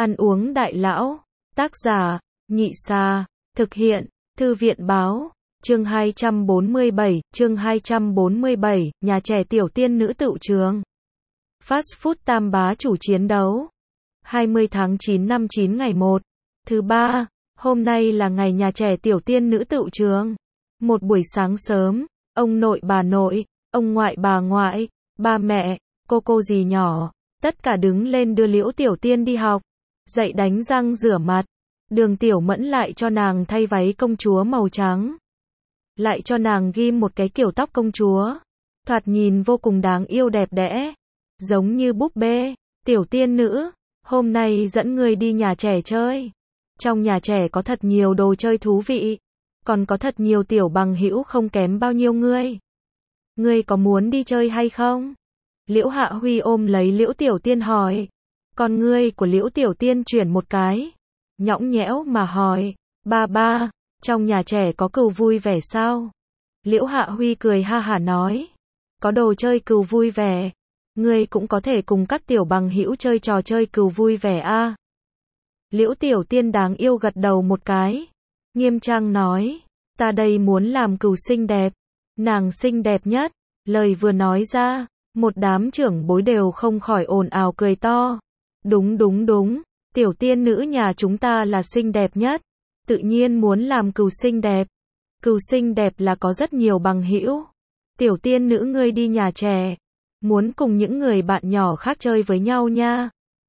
Ăn uống đại lão. Tác giả, Nhị Sa. Thực hiện, Thư viện báo. Chương 247, nhà trẻ tiểu tiên nữ tựu trường. Fast food Tam Bá chủ chiến đấu. 20 tháng 9 năm 9 ngày 1. Thứ ba, hôm nay là ngày nhà trẻ tiểu tiên nữ tựu trường. Một buổi sáng sớm, ông nội bà nội, ông ngoại bà ngoại, ba mẹ, cô dì nhỏ, tất cả đứng lên đưa Liễu Tiểu Tiên đi học, dậy đánh răng rửa mặt. Đường Tiểu Mẫn lại cho nàng thay váy công chúa màu trắng, lại cho nàng ghim một cái kiểu tóc công chúa, thoạt nhìn vô cùng đáng yêu đẹp đẽ, giống như búp bê. Tiểu tiên nữ, hôm nay dẫn ngươi đi nhà trẻ chơi. Trong nhà trẻ có thật nhiều đồ chơi thú vị, còn có thật nhiều tiểu bằng hữu không kém bao nhiêu ngươi. Ngươi có muốn đi chơi hay không? Liễu Hạ Huy ôm lấy Liễu Tiểu Tiên hỏi. Con ngươi của Liễu Tiểu Tiên chuyển một cái, nhõng nhẽo mà hỏi, ba, trong nhà trẻ có cừu vui vẻ sao? Liễu Hạ Huy cười ha hả nói, có đồ chơi cừu vui vẻ, ngươi cũng có thể cùng các tiểu bằng hữu chơi trò chơi cừu vui vẻ a. Liễu Tiểu Tiên đáng yêu gật đầu một cái, nghiêm trang nói, ta đây muốn làm cừu xinh đẹp, nàng xinh đẹp nhất. Lời vừa nói ra, một đám trưởng bối đều không khỏi ồn ào cười to. Đúng, tiểu tiên nữ nhà chúng ta là xinh đẹp nhất, tự nhiên muốn làm cừu xinh đẹp. Cừu xinh đẹp là có rất nhiều bằng hữu. Tiểu tiên nữ ngươi đi nhà trẻ, muốn cùng những người bạn nhỏ khác chơi với nhau nha.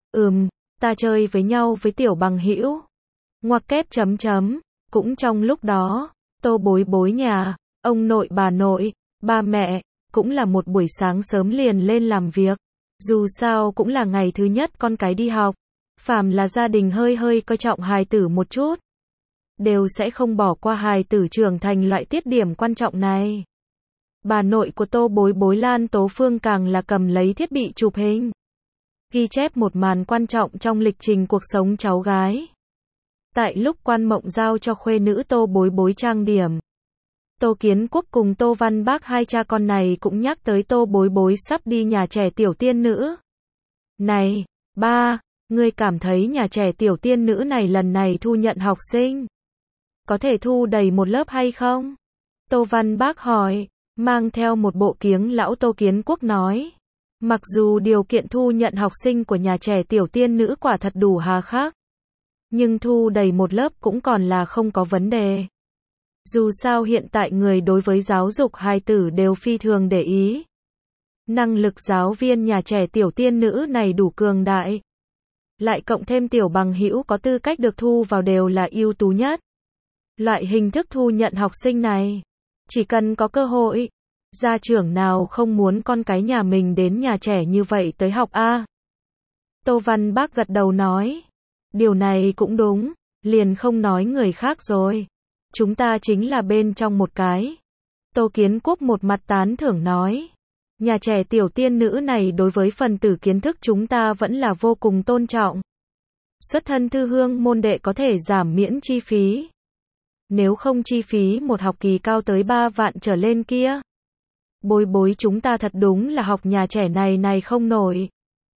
Ta chơi với nhau với tiểu bằng hữu. Ngoặc kép chấm. Cũng trong lúc đó, Tô Bối Bối nhà, ông nội bà nội, ba mẹ, cũng là một buổi sáng sớm liền lên làm việc. Dù sao cũng là ngày thứ nhất con cái đi học, phàm là gia đình hơi coi trọng hài tử một chút, đều sẽ không bỏ qua hài tử trưởng thành loại tiết điểm quan trọng này. Bà nội của Tô Bối Bối Lan Tố Phương càng là cầm lấy thiết bị chụp hình, ghi chép một màn quan trọng trong lịch trình cuộc sống cháu gái. Tại lúc Quan Mộng giao cho khuê nữ Tô Bối Bối trang điểm, Tô Kiến Quốc cùng Tô Văn Bác hai cha con này cũng nhắc tới Tô Bối Bối sắp đi nhà trẻ tiểu tiên nữ. Này, ba, ngươi cảm thấy nhà trẻ tiểu tiên nữ này lần này thu nhận học sinh, có thể thu đầy một lớp hay không? Tô Văn Bác hỏi, mang theo một bộ kiếng lão Tô Kiến Quốc nói. Mặc dù điều kiện thu nhận học sinh của nhà trẻ tiểu tiên nữ quả thật đủ hà khắc, nhưng thu đầy một lớp cũng còn là không có vấn đề. Dù sao hiện tại người đối với giáo dục hài tử đều phi thường để ý. Năng lực giáo viên nhà trẻ tiểu tiên nữ này đủ cường đại. Lại cộng thêm tiểu bằng hữu có tư cách được thu vào đều là ưu tú nhất. Loại hình thức thu nhận học sinh này, chỉ cần có cơ hội, gia trưởng nào không muốn con cái nhà mình đến nhà trẻ như vậy tới học a? Tô Văn Bác gật đầu nói, điều này cũng đúng, liền không nói người khác rồi. Chúng ta chính là bên trong một cái. Tô Kiến Quốc một mặt tán thưởng nói, nhà trẻ tiểu tiên nữ này đối với phần tử kiến thức chúng ta vẫn là vô cùng tôn trọng. Xuất thân thư hương môn đệ có thể giảm miễn chi phí. Nếu không chi phí một học kỳ cao tới 3 vạn trở lên kia. Bối Bối chúng ta thật đúng là học nhà trẻ này không nổi.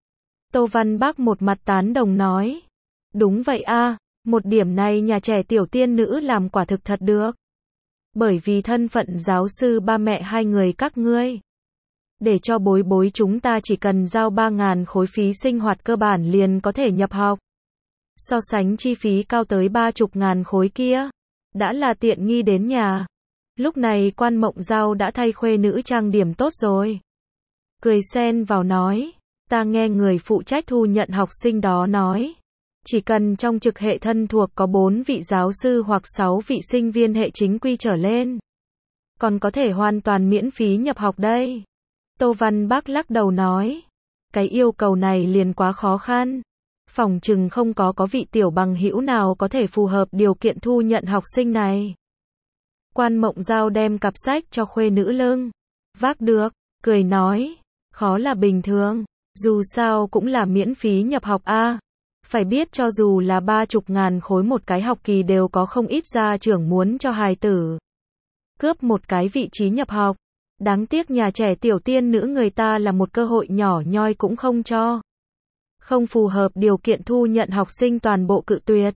Tô Văn Bác một mặt tán đồng nói, đúng vậy a, một điểm này nhà trẻ tiểu tiên nữ làm quả thực thật được. Bởi vì thân phận giáo sư ba mẹ hai người các ngươi, để cho Bối Bối chúng ta chỉ cần giao 3.000 khối phí sinh hoạt cơ bản liền có thể nhập học. So sánh chi phí cao tới 30.000 khối kia, đã là tiện nghi đến nhà. Lúc này Quan Mộng Giao đã thay khuê nữ trang điểm tốt rồi, cười xen vào nói, ta nghe người phụ trách thu nhận học sinh đó nói, chỉ cần trong trực hệ thân thuộc có 4 vị giáo sư hoặc 6 vị sinh viên hệ chính quy trở lên, còn có thể hoàn toàn miễn phí nhập học đây. Tô Văn Bác lắc đầu nói, cái yêu cầu này liền quá khó khăn, phỏng chừng không có vị tiểu bằng hữu nào có thể phù hợp điều kiện thu nhận học sinh này. Quan Mộng Giao đem cặp sách cho khuê nữ lưng, vác được, cười nói, khó là bình thường, dù sao cũng là miễn phí nhập học a. Phải biết cho dù là 30.000 khối một cái học kỳ đều có không ít gia trưởng muốn cho hài tử cướp một cái vị trí nhập học. Đáng tiếc nhà trẻ tiểu tiên nữ người ta là một cơ hội nhỏ nhoi cũng không cho. không phù hợp điều kiện thu nhận học sinh toàn bộ cự tuyệt.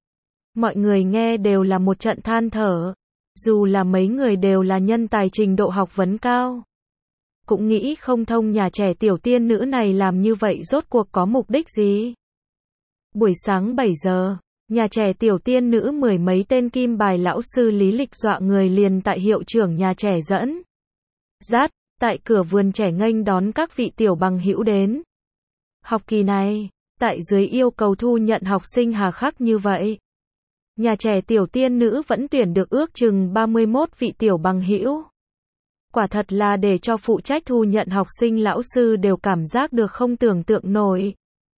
Mọi người nghe đều là một trận than thở. Dù là mấy người đều là nhân tài trình độ học vấn cao. Cũng nghĩ không thông nhà trẻ tiểu tiên nữ này làm như vậy rốt cuộc có mục đích gì. Buổi sáng 7 giờ, nhà trẻ tiểu tiên nữ mười mấy tên kim bài lão sư lý lịch dọa người liền tại hiệu trưởng nhà trẻ dẫn dắt, tại cửa vườn trẻ nghênh đón các vị tiểu bằng hữu đến. Học kỳ này, tại dưới yêu cầu thu nhận học sinh hà khắc như vậy, nhà trẻ tiểu tiên nữ vẫn tuyển được ước chừng 31 vị tiểu bằng hữu. Quả thật là để cho phụ trách thu nhận học sinh lão sư đều cảm giác được không tưởng tượng nổi.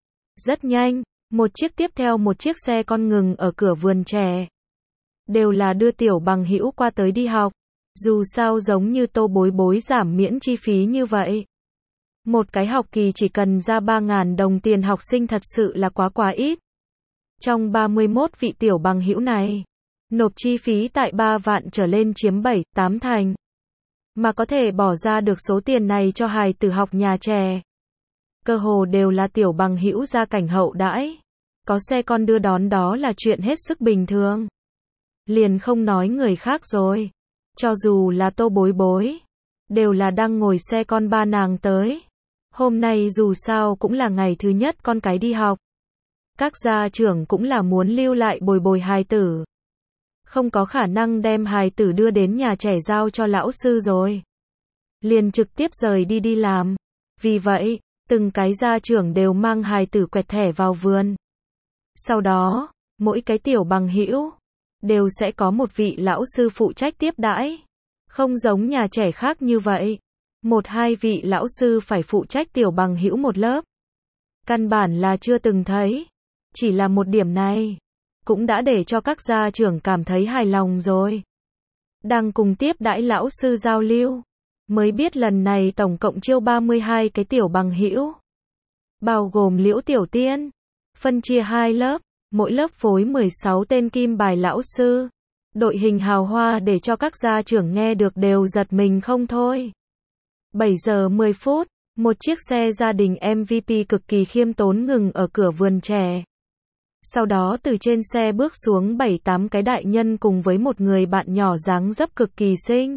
Rất nhanh, một chiếc tiếp theo một chiếc xe con ngừng ở cửa vườn trẻ. Đều là đưa tiểu bằng hữu qua tới đi học. Dù sao giống như Tô Bối Bối giảm miễn chi phí như vậy. Một cái học kỳ chỉ cần ra 3.000 đồng tiền học sinh thật sự là quá ít. Trong 31 vị tiểu bằng hữu này, nộp chi phí tại 3 vạn trở lên chiếm 7-8 thành. Mà có thể bỏ ra được số tiền này cho hài tử học nhà trẻ. Cơ hồ đều là tiểu bằng hữu gia cảnh hậu đãi. Có xe con đưa đón đó là chuyện hết sức bình thường. Liền không nói người khác rồi. Cho dù là Tô Bối Bối, đều là đang ngồi xe con ba nàng tới. Hôm nay dù sao cũng là ngày thứ nhất con cái đi học. Các gia trưởng cũng là muốn lưu lại bồi bồi hài tử. Không có khả năng đem hài tử đưa đến nhà trẻ giao cho lão sư rồi. Liền trực tiếp rời đi làm. Vì vậy, từng cái gia trưởng đều mang hài tử quẹt thẻ vào vườn. Sau đó, mỗi cái tiểu bằng hữu đều sẽ có một vị lão sư phụ trách tiếp đãi. Không giống nhà trẻ khác như vậy. 1-2 vị lão sư phải phụ trách tiểu bằng hữu một lớp. Căn bản là chưa từng thấy. Chỉ là một điểm này, cũng đã để cho các gia trưởng cảm thấy hài lòng rồi. Đang cùng tiếp đãi lão sư giao lưu. Mới biết lần này tổng cộng chiêu 32 cái tiểu bằng hữu. Bao gồm Liễu Tiểu Tiên. Phân chia 2 lớp. Mỗi lớp phối 16 tên kim bài lão sư. Đội hình hào hoa để cho các gia trưởng nghe được đều giật mình không thôi. 7 giờ 10 phút, một chiếc xe gia đình MVP cực kỳ khiêm tốn ngừng ở cửa vườn trẻ. Sau đó từ trên xe bước xuống 7-8 cái đại nhân cùng với một người bạn nhỏ dáng dấp cực kỳ xinh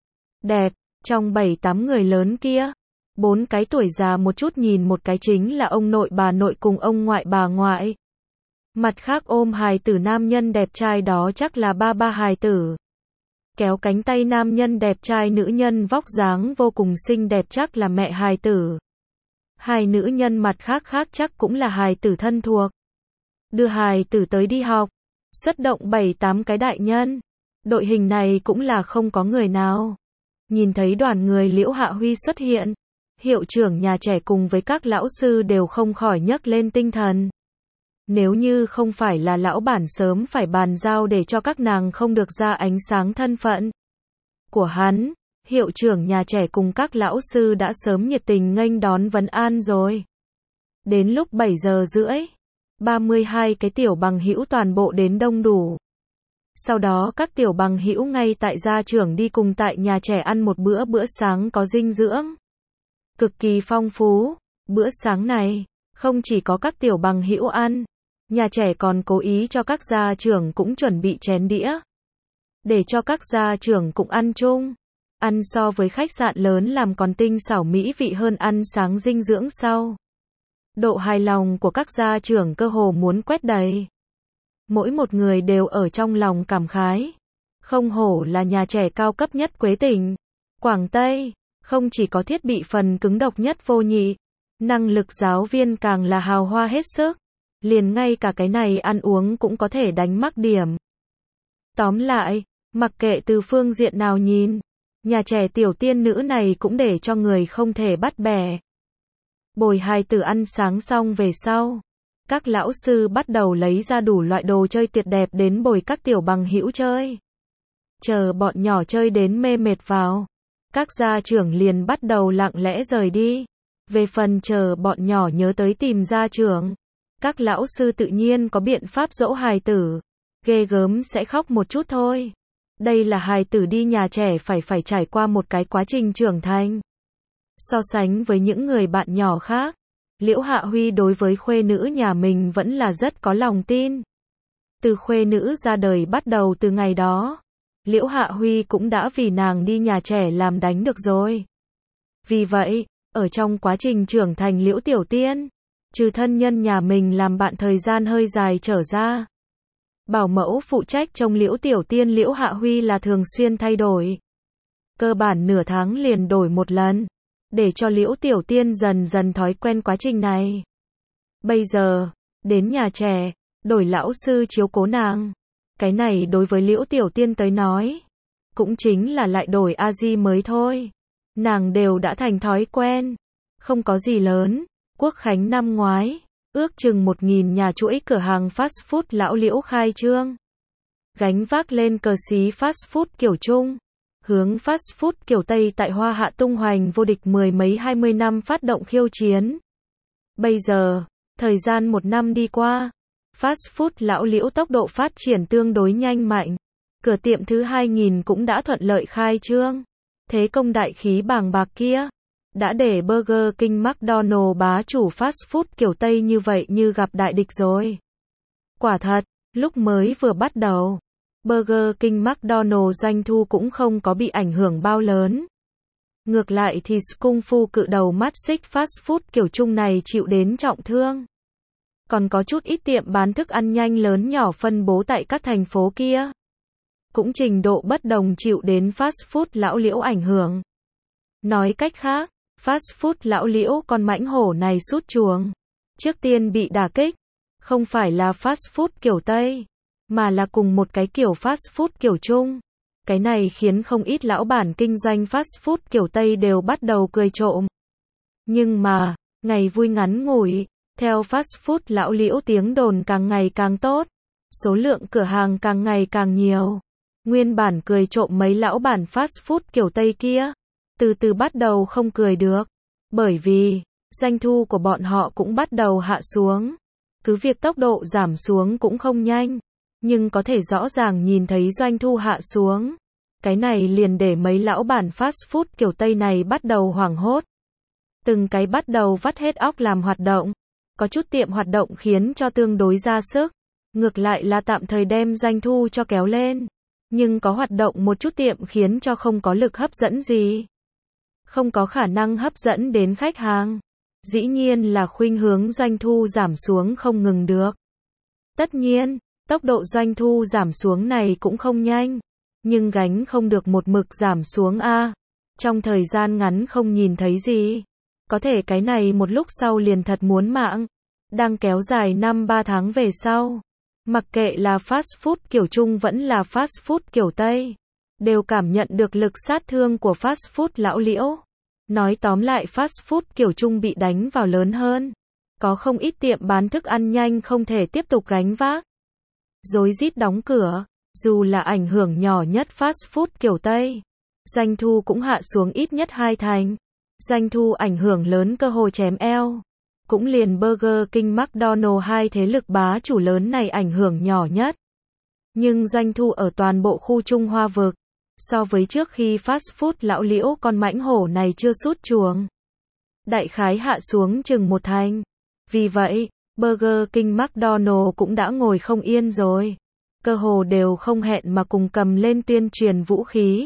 đẹp. Trong 7-8 người lớn kia, 4 cái tuổi già một chút nhìn một cái chính là ông nội bà nội cùng ông ngoại bà ngoại. Mặt khác ôm hài tử nam nhân đẹp trai đó chắc là ba hài tử. Kéo cánh tay nam nhân đẹp trai nữ nhân vóc dáng vô cùng xinh đẹp chắc là mẹ hài tử. Hai nữ nhân mặt khác chắc cũng là hài tử thân thuộc. Đưa hài tử tới đi học. Xuất động 7-8 cái đại nhân. Đội hình này cũng là không có người nào. Nhìn thấy đoàn người Liễu Hạ Huy xuất hiện. Hiệu trưởng nhà trẻ cùng với các lão sư đều không khỏi nhấc lên tinh thần. Nếu như không phải là lão bản sớm phải bàn giao để cho các nàng không được ra ánh sáng thân phận của hắn, hiệu trưởng nhà trẻ cùng các lão sư đã sớm nhiệt tình nghênh đón vấn an rồi. Đến lúc 7 giờ rưỡi, 32 cái tiểu bằng hữu toàn bộ đến đông đủ. Sau đó các tiểu bằng hữu ngay tại gia trưởng đi cùng tại nhà trẻ ăn một bữa sáng có dinh dưỡng. Cực kỳ phong phú, bữa sáng này, không chỉ có các tiểu bằng hữu ăn. Nhà trẻ còn cố ý cho các gia trưởng cũng chuẩn bị chén đĩa. Để cho các gia trưởng cũng ăn chung. Ăn so với khách sạn lớn làm còn tinh xảo mỹ vị hơn ăn sáng dinh dưỡng sau. Độ hài lòng của các gia trưởng cơ hồ muốn quét đầy. Mỗi một người đều ở trong lòng cảm khái. Không hổ là nhà trẻ cao cấp nhất Quế Tỉnh, Quảng Tây. Không chỉ có thiết bị phần cứng độc nhất vô nhị. Năng lực giáo viên càng là hào hoa hết sức. Liền ngay cả cái này ăn uống cũng có thể đánh mắc điểm. Tóm lại, mặc kệ từ phương diện nào nhìn, nhà trẻ tiểu tiên nữ này cũng để cho người không thể bắt bẻ. Bồi hài tử ăn sáng xong về sau, các lão sư bắt đầu lấy ra đủ loại đồ chơi tuyệt đẹp đến bồi các tiểu bằng hữu chơi. Chờ bọn nhỏ chơi đến mê mệt vào, các gia trưởng liền bắt đầu lặng lẽ rời đi. Về phần chờ bọn nhỏ nhớ tới tìm gia trưởng, các lão sư tự nhiên có biện pháp dỗ hài tử. Ghê gớm sẽ khóc một chút thôi. Đây là hài tử đi nhà trẻ phải trải qua một cái quá trình trưởng thành. So sánh với những người bạn nhỏ khác, Liễu Hạ Huy đối với khuê nữ nhà mình vẫn là rất có lòng tin. Từ khuê nữ ra đời bắt đầu từ ngày đó, Liễu Hạ Huy cũng đã vì nàng đi nhà trẻ làm đánh được rồi. Vì vậy, ở trong quá trình trưởng thành Liễu Tiểu Tiên, trừ thân nhân nhà mình làm bạn thời gian hơi dài trở ra, bảo mẫu phụ trách trông Liễu Tiểu Tiên Liễu Hạ Huy là thường xuyên thay đổi. Cơ bản nửa tháng liền đổi một lần, để cho Liễu Tiểu Tiên dần dần thói quen quá trình này. Bây giờ, đến nhà trẻ, đổi lão sư chiếu cố nàng. Cái này đối với Liễu Tiểu Tiên tới nói, cũng chính là lại đổi a-di mới thôi. Nàng đều đã thành thói quen, không có gì lớn. Quốc khánh năm ngoái, ước chừng 1.000 nhà chuỗi cửa hàng fast food lão Liễu khai trương. Gánh vác lên cờ xí fast food kiểu Trung, hướng fast food kiểu Tây tại Hoa Hạ tung hoành vô địch 20 năm phát động khiêu chiến. Bây giờ, thời gian 1 năm đi qua, fast food lão Liễu tốc độ phát triển tương đối nhanh mạnh. Cửa tiệm thứ 2.000 cũng đã thuận lợi khai trương. Thế công đại khí bàng bạc kia, đã để Burger King McDonald bá chủ fast food kiểu Tây như vậy như gặp đại địch rồi. Quả thật, lúc mới vừa bắt đầu, Burger King McDonald doanh thu cũng không có bị ảnh hưởng bao lớn. Ngược lại thì Kung Fu cự đầu mắt xích fast food kiểu Trung này chịu đến trọng thương. Còn có chút ít tiệm bán thức ăn nhanh lớn nhỏ phân bố tại các thành phố kia, cũng trình độ bất đồng chịu đến fast food lão Liễu ảnh hưởng. Nói cách khác, fast food lão Liễu con mãnh hổ này sút chuồng. Trước tiên bị đả kích, không phải là fast food kiểu Tây, mà là cùng một cái kiểu fast food kiểu Trung. Cái này khiến không ít lão bản kinh doanh fast food kiểu Tây đều bắt đầu cười trộm. Nhưng mà, ngày vui ngắn ngủi, theo fast food lão Liễu tiếng đồn càng ngày càng tốt, số lượng cửa hàng càng ngày càng nhiều. Nguyên bản cười trộm mấy lão bản fast food kiểu Tây kia, từ từ bắt đầu không cười được, bởi vì doanh thu của bọn họ cũng bắt đầu hạ xuống. Cứ việc tốc độ giảm xuống cũng không nhanh, nhưng có thể rõ ràng nhìn thấy doanh thu hạ xuống. Cái này liền để mấy lão bản fast food kiểu Tây này bắt đầu hoảng hốt. Từng cái bắt đầu vắt hết óc làm hoạt động. Có chút tiệm hoạt động khiến cho tương đối ra sức, ngược lại là tạm thời đem doanh thu cho kéo lên. Nhưng có hoạt động một chút tiệm khiến cho không có lực hấp dẫn gì, không có khả năng hấp dẫn đến khách hàng. Dĩ nhiên là khuynh hướng doanh thu giảm xuống không ngừng được. Tất nhiên, tốc độ doanh thu giảm xuống này cũng không nhanh, nhưng gánh không được một mực giảm xuống a. Trong thời gian ngắn không nhìn thấy gì. Có thể cái này một lúc sau liền thật muốn mạng. Đang kéo dài 5-3 tháng về sau. Mặc kệ là fast food kiểu Trung vẫn là fast food kiểu Tây, đều cảm nhận được lực sát thương của fast food lão Liễu. Nói tóm lại fast food kiểu Trung bị đánh vào lớn hơn. Có không ít tiệm bán thức ăn nhanh không thể tiếp tục gánh vác, rối rít đóng cửa. Dù là ảnh hưởng nhỏ nhất fast food kiểu Tây, doanh thu cũng hạ xuống ít nhất 2 thành. Doanh thu ảnh hưởng lớn cơ hồ chém eo. Cũng liền Burger King McDonald hai thế lực bá chủ lớn này ảnh hưởng nhỏ nhất. Nhưng doanh thu ở toàn bộ khu Trung Hoa vực, so với trước khi fast food lão Liễu con mãnh hổ này chưa sút chuồng, đại khái hạ xuống chừng 1 thành. Vì vậy, Burger King McDonald cũng đã ngồi không yên rồi. Cơ hồ đều không hẹn mà cùng cầm lên tuyên truyền vũ khí.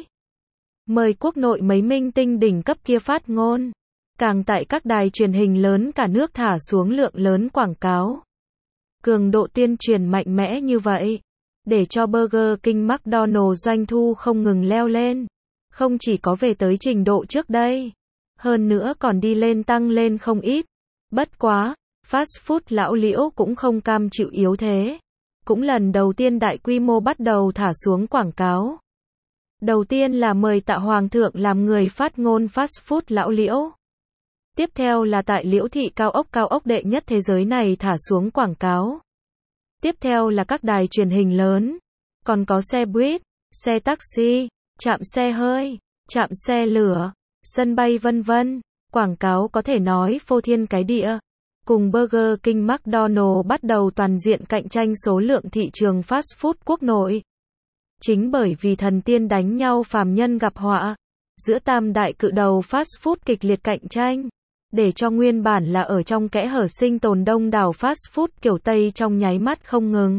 Mời quốc nội mấy minh tinh đỉnh cấp kia phát ngôn. Càng tại các đài truyền hình lớn cả nước thả xuống lượng lớn quảng cáo. Cường độ tuyên truyền mạnh mẽ như vậy, để cho Burger King McDonald doanh thu không ngừng leo lên. Không chỉ có về tới trình độ trước đây, hơn nữa còn đi lên tăng lên không ít. Bất quá, fast food lão Liễu cũng không cam chịu yếu thế. Cũng lần đầu tiên đại quy mô bắt đầu thả xuống quảng cáo. Đầu tiên là mời Tạ Hoàng thượng làm người phát ngôn fast food lão Liễu. Tiếp theo là tại Liễu thị cao ốc đệ nhất thế giới này thả xuống quảng cáo. Tiếp theo là các đài truyền hình lớn, còn có xe buýt, xe taxi, trạm xe hơi, trạm xe lửa, sân bay vân vân. Quảng cáo có thể nói phô thiên cái địa. Cùng Burger King McDonald bắt đầu toàn diện cạnh tranh số lượng thị trường fast food quốc nội. Chính bởi vì thần tiên đánh nhau phàm nhân gặp họa, giữa tam đại cự đầu fast food kịch liệt cạnh tranh, để cho nguyên bản là ở trong kẽ hở sinh tồn đông đảo fast food kiểu Tây trong nháy mắt không ngừng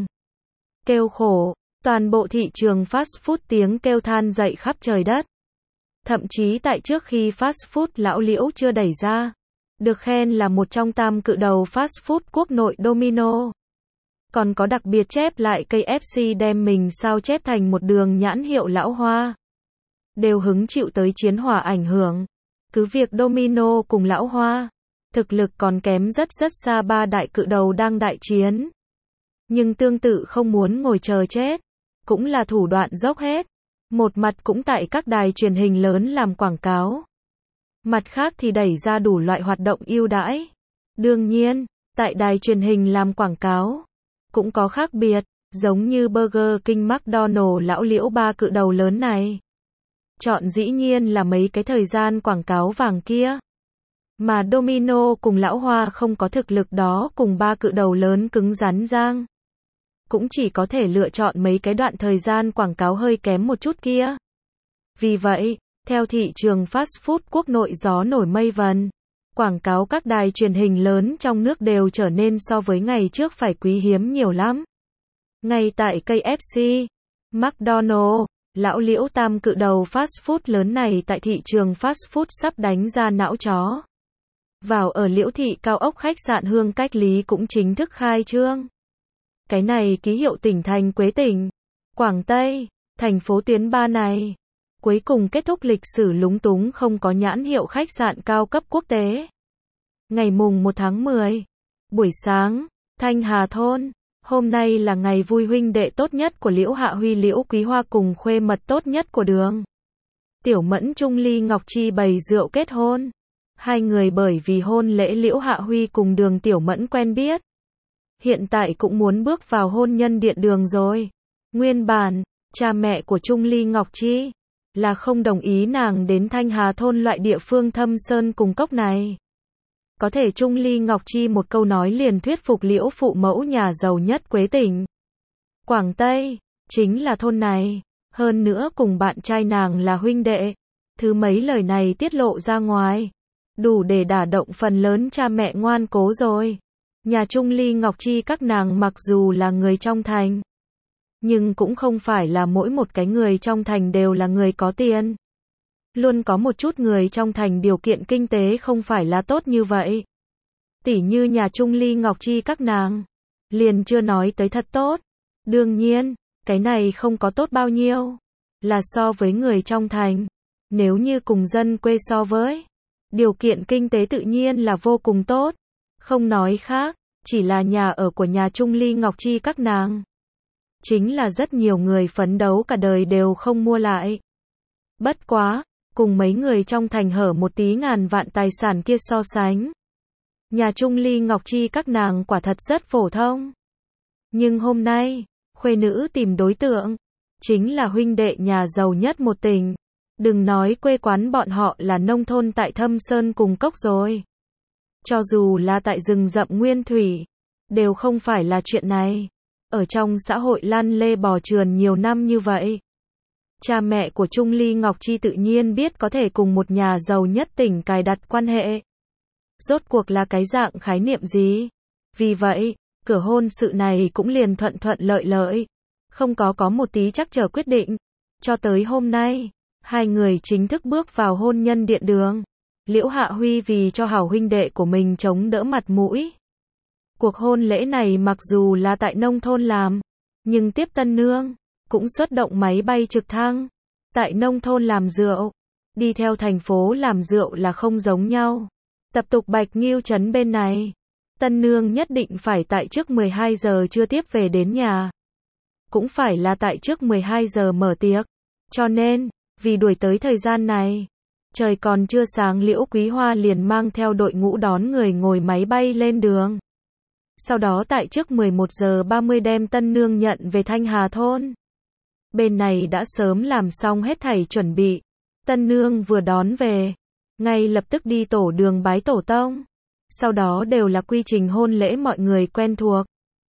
kêu khổ. Toàn bộ thị trường fast food tiếng kêu than dậy khắp trời đất. Thậm chí tại trước khi fast food lão Liễu chưa đẩy ra, được khen là một trong tam cự đầu fast food quốc nội Domino. Còn có đặc biệt chép lại KFC đem mình sao chép thành một đường nhãn hiệu lão Hoa. Đều hứng chịu tới chiến hỏa ảnh hưởng. Cứ việc Domino cùng lão Hoa, thực lực còn kém rất xa ba đại cự đầu đang đại chiến. Nhưng tương tự không muốn ngồi chờ chết, cũng là thủ đoạn dốc hết. Một mặt cũng tại các đài truyền hình lớn làm quảng cáo. Mặt khác thì đẩy ra đủ loại hoạt động ưu đãi. Đương nhiên, tại đài truyền hình làm quảng cáo, cũng có khác biệt, giống như Burger King, McDonald's, lão Liễu ba cự đầu lớn này. Chọn dĩ nhiên là mấy cái thời gian quảng cáo vàng kia. Mà Domino cùng lão Hoa không có thực lực đó cùng ba cự đầu lớn cứng rắn giang. Cũng chỉ có thể lựa chọn mấy cái đoạn thời gian quảng cáo hơi kém một chút kia. Vì vậy, theo thị trường fast food quốc nội gió nổi mây vần, quảng cáo các đài truyền hình lớn trong nước đều trở nên so với ngày trước phải quý hiếm nhiều lắm. Ngay tại KFC, McDonald's, lão Liễu tam cự đầu fast food lớn này tại thị trường fast food sắp đánh ra não chó. Vào ở Liễu thị cao ốc khách sạn Hương Cách Lý cũng chính thức khai trương. Cái này ký hiệu tỉnh thành Quế tỉnh, Quảng Tây, thành phố tuyến 3 này. Cuối cùng kết thúc lịch sử lúng túng không có nhãn hiệu khách sạn cao cấp quốc tế. Ngày mùng 1 tháng 10, buổi sáng, Thanh Hà Thôn. Hôm nay là ngày vui huynh đệ tốt nhất của Liễu Hạ Huy Liễu Quý Hoa cùng khuê mật tốt nhất của Đường Tiểu Mẫn Trung Ly Ngọc Chi bày rượu kết hôn. Hai người bởi vì hôn lễ Liễu Hạ Huy cùng Đường Tiểu Mẫn quen biết. Hiện tại cũng muốn bước vào hôn nhân điện đường rồi. Nguyên bản, cha mẹ của Trung Ly Ngọc Chi là không đồng ý nàng đến Thanh Hà Thôn loại địa phương thâm sơn cùng cốc này. Có thể Trung Ly Ngọc Chi một câu nói liền thuyết phục Liễu phụ mẫu nhà giàu nhất Quế tỉnh, Quảng Tây, chính là thôn này. Hơn nữa cùng bạn trai nàng là huynh đệ. Thứ mấy lời này tiết lộ ra ngoài, đủ để đả động phần lớn cha mẹ ngoan cố rồi. Nhà Trung Ly Ngọc Chi các nàng mặc dù là người trong thành, nhưng cũng không phải là mỗi một cái người trong thành đều là người có tiền. Luôn có một chút người trong thành điều kiện kinh tế không phải là tốt như vậy. Tỉ như nhà Trung Ly Ngọc Chi các nàng, liền chưa nói tới thật tốt. Đương nhiên, cái này không có tốt bao nhiêu, là so với người trong thành. Nếu như cùng dân quê so với, điều kiện kinh tế tự nhiên là vô cùng tốt. Không nói khác, chỉ là nhà ở của nhà Trung Ly Ngọc Chi các nàng. Chính là rất nhiều người phấn đấu cả đời đều không mua lại. Bất quá, cùng mấy người trong thành hở một tí ngàn vạn tài sản kia so sánh. Nhà Trung Ly Ngọc Chi các nàng quả thật rất phổ thông. Nhưng hôm nay, khuê nữ tìm đối tượng, chính là huynh đệ nhà giàu nhất một tỉnh. Đừng nói quê quán bọn họ là nông thôn tại Thâm Sơn cùng cốc rồi. Cho dù là tại rừng rậm nguyên thủy, đều không phải là chuyện này. Ở trong xã hội lăn lê bò trườn nhiều năm như vậy, cha mẹ của Trung Ly Ngọc Chi tự nhiên biết có thể cùng một nhà giàu nhất tỉnh cài đặt quan hệ. Rốt cuộc là cái dạng khái niệm gì? Vì vậy, cửa hôn sự này cũng liền thuận thuận lợi lợi. Không có một tí trắc trở quyết định. Cho tới hôm nay, hai người chính thức bước vào hôn nhân điện đường. Liễu Hạ Huy vì cho hảo huynh đệ của mình chống đỡ mặt mũi. Cuộc hôn lễ này mặc dù là tại nông thôn làm, nhưng tiếp tân nương cũng xuất động máy bay trực thăng. Tại nông thôn làm rượu, đi theo thành phố làm rượu là không giống nhau. Tập tục Bạch Nghiêu trấn bên này, tân nương nhất định phải tại trước 12 giờ trưa tiếp về đến nhà. Cũng phải là tại trước 12 giờ mở tiệc. Cho nên, vì đuổi tới thời gian này, trời còn chưa sáng Liễu Quý Hoa liền mang theo đội ngũ đón người ngồi máy bay lên đường. Sau đó tại trước 11 giờ 30 đem tân nương nhận về Thanh Hà Thôn. Bên này đã sớm làm xong hết thảy chuẩn bị. Tân nương vừa đón về, ngay lập tức đi tổ đường bái tổ tông. Sau đó đều là quy trình hôn lễ mọi người quen thuộc.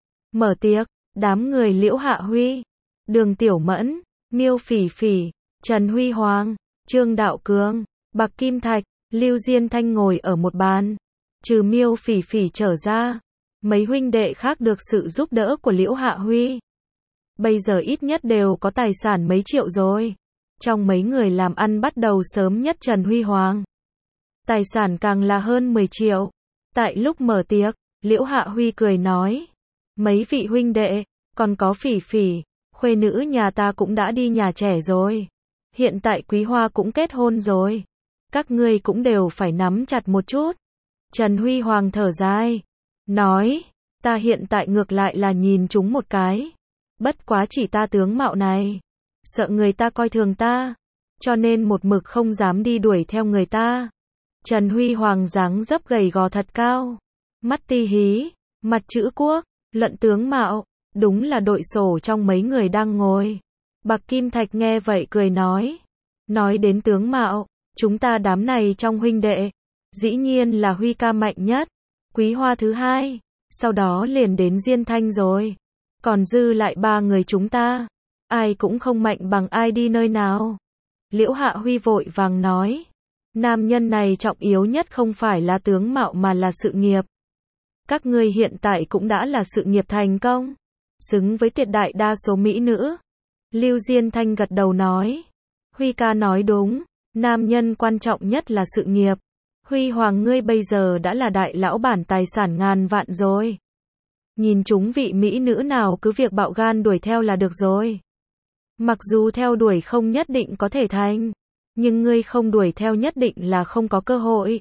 Mở tiệc, đám người Liễu Hạ Huy, Đường Tiểu Mẫn, Miêu Phỉ Phỉ, Trần Huy Hoàng, Trương Đạo Cường, Bạc Kim Thạch, Lưu Diên Thanh ngồi ở một bàn. Trừ Miêu Phỉ Phỉ trở ra, mấy huynh đệ khác được sự giúp đỡ của Liễu Hạ Huy. Bây giờ ít nhất đều có tài sản mấy triệu rồi. Trong mấy người làm ăn bắt đầu sớm nhất Trần Huy Hoàng. Tài sản càng là hơn 10 triệu. Tại lúc mở tiệc, Liễu Hạ Huy cười nói. Mấy vị huynh đệ, còn có Phỉ Phỉ, khuê nữ nhà ta cũng đã đi nhà trẻ rồi. Hiện tại Quý Hoa cũng kết hôn rồi. Các ngươi cũng đều phải nắm chặt một chút. Trần Huy Hoàng thở dài. Nói, ta hiện tại ngược lại là nhìn chúng một cái. Bất quá chỉ ta tướng mạo này. Sợ người ta coi thường ta. Cho nên một mực không dám đi đuổi theo người ta. Trần Huy Hoàng dáng dấp gầy gò thật cao. Mắt ti hí, mặt chữ quốc, luận tướng mạo. Đúng là đội sổ trong mấy người đang ngồi. Bạc Kim Thạch nghe vậy cười nói. Nói đến tướng mạo, chúng ta đám này trong huynh đệ. Dĩ nhiên là Huy ca mạnh nhất. Quý Hoa thứ hai. Sau đó liền đến Diên Thanh rồi. Còn dư lại ba người chúng ta. Ai cũng không mạnh bằng ai đi nơi nào. Liễu Hạ Huy vội vàng nói. Nam nhân này trọng yếu nhất không phải là tướng mạo mà là sự nghiệp. Các ngươi hiện tại cũng đã là sự nghiệp thành công. Xứng với tuyệt đại đa số mỹ nữ. Lưu Diên Thanh gật đầu nói. Huy ca nói đúng. Nam nhân quan trọng nhất là sự nghiệp. Huy Hoàng ngươi bây giờ đã là đại lão bản tài sản ngàn vạn rồi. Nhìn chúng vị mỹ nữ nào cứ việc bạo gan đuổi theo là được rồi. Mặc dù theo đuổi không nhất định có thể thành, nhưng ngươi không đuổi theo nhất định là không có cơ hội.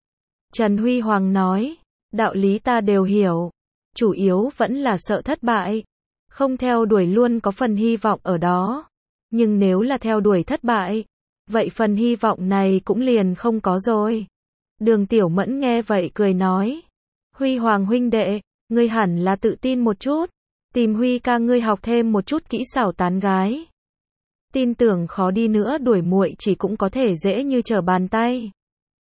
Trần Huy Hoàng nói, đạo lý ta đều hiểu, chủ yếu vẫn là sợ thất bại. Không theo đuổi luôn có phần hy vọng ở đó. Nhưng nếu là theo đuổi thất bại, vậy phần hy vọng này cũng liền không có rồi. Đường Tiểu Mẫn nghe vậy cười nói, Huy Hoàng huynh đệ, ngươi hẳn là tự tin một chút, tìm Huy ca ngươi học thêm một chút kỹ xảo tán gái. Tin tưởng khó đi nữa đuổi muội chỉ cũng có thể dễ như trở bàn tay.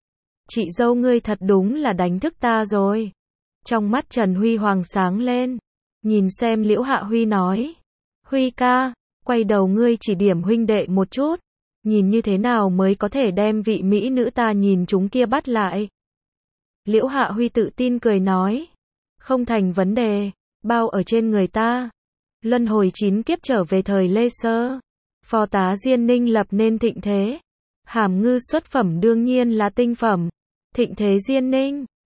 Chị dâu ngươi thật đúng là đánh thức ta rồi. Trong mắt Trần Huy Hoàng sáng lên, nhìn xem Liễu Hạ Huy nói, Huy ca, quay đầu ngươi chỉ điểm huynh đệ một chút, nhìn như thế nào mới có thể đem vị mỹ nữ ta nhìn chúng kia bắt lại. Liễu Hạ Huy tự tin cười nói, không thành vấn đề, bao ở trên người ta. Luân hồi 9 kiếp trở về thời Lê Sơ, phò tá Diên Ninh lập nên thịnh thế. Hàm Ngư xuất phẩm đương nhiên là tinh phẩm. Thịnh thế Diên Ninh,